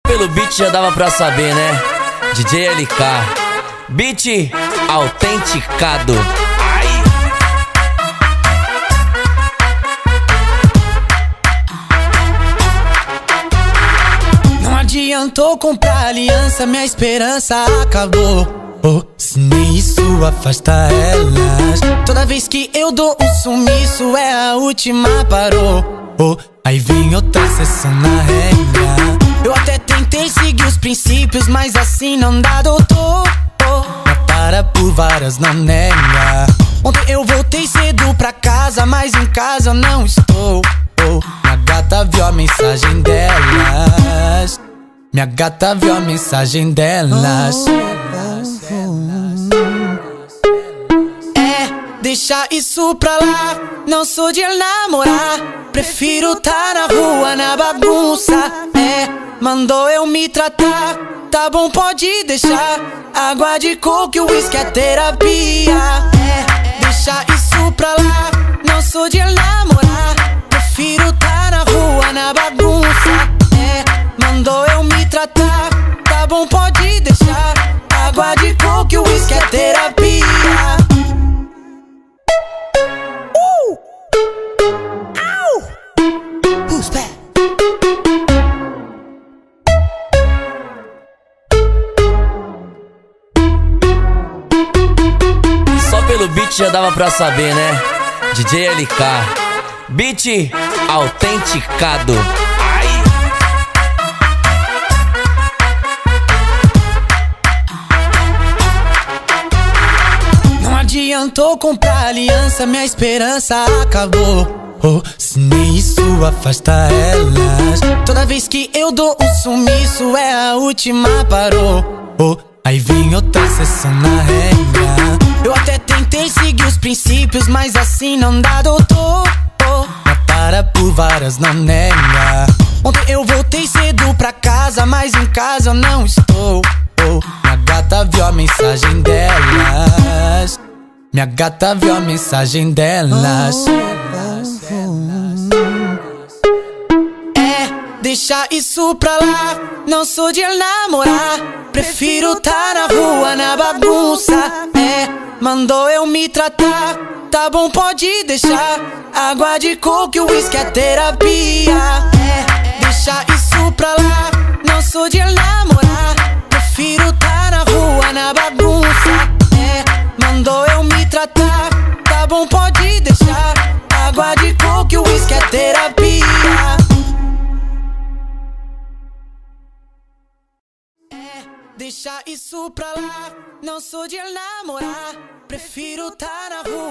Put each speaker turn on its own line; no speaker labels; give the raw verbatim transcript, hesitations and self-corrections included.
pelo beat já dava pra saber, né? D J L K, beat autenticado. Ai.
Não adiantou comprar aliança, minha esperança acabou. Oh, se nem isso afasta elas. Toda vez que eu dou um sumiço é a última, parou. Oh, aí vem outra sessão na regra. Eu até tentei seguir os princípios, mas assim não dá, doutor. Oh, mas para por varas não nega. Ontem eu voltei cedo pra casa, mas em casa eu não estou. Oh, minha gata viu a mensagem delas. Minha gata viu a mensagem delas. É, deixa isso pra lá. Não sou de namorar. Prefiro tá na rua, na bagunça. É, mandou eu me tratar. Tá bom, pode deixar. Água de coco e uísque é terapia. É, deixa isso pra lá. Não sou de namorar. Prefiro tá na rua, na bagunça. É, mandou eu me tratar. Tá bom, pode deixar. Água de coco e uísque é terapia. Uh! Au! Who's back?
Só pelo beat já dava pra saber, né? D J L K, beat autenticado. Ai.
Não adiantou comprar aliança, minha esperança acabou. Oh, se nem isso afasta elas. Toda vez que eu dou um sumiço é a última, parou. Oh, aí vem outra sessão na regra. Eu até tentei seguir os princípios, mas assim não dá, doutor. Oh, mas para por varas não nega. Ontem eu voltei cedo pra casa, mas em casa eu não estou. Oh, minha gata viu a mensagem delas. Minha gata viu a mensagem delas. É, deixa isso pra lá. Não sou de namorar. Prefiro tá na rua, na bagunça. É, mandou eu me tratar. Tá bom, pode deixar. Água de coco e uísque é terapia. É, deixa isso pra lá. Não sou de namorar. Prefiro tá na rua, na bagunça. É, mandou eu me tratar. Tá bom, pode deixar. Água de coco e uísque é terapia. É, deixa isso pra lá. Não sou de namorar. Prefiro tá na rua.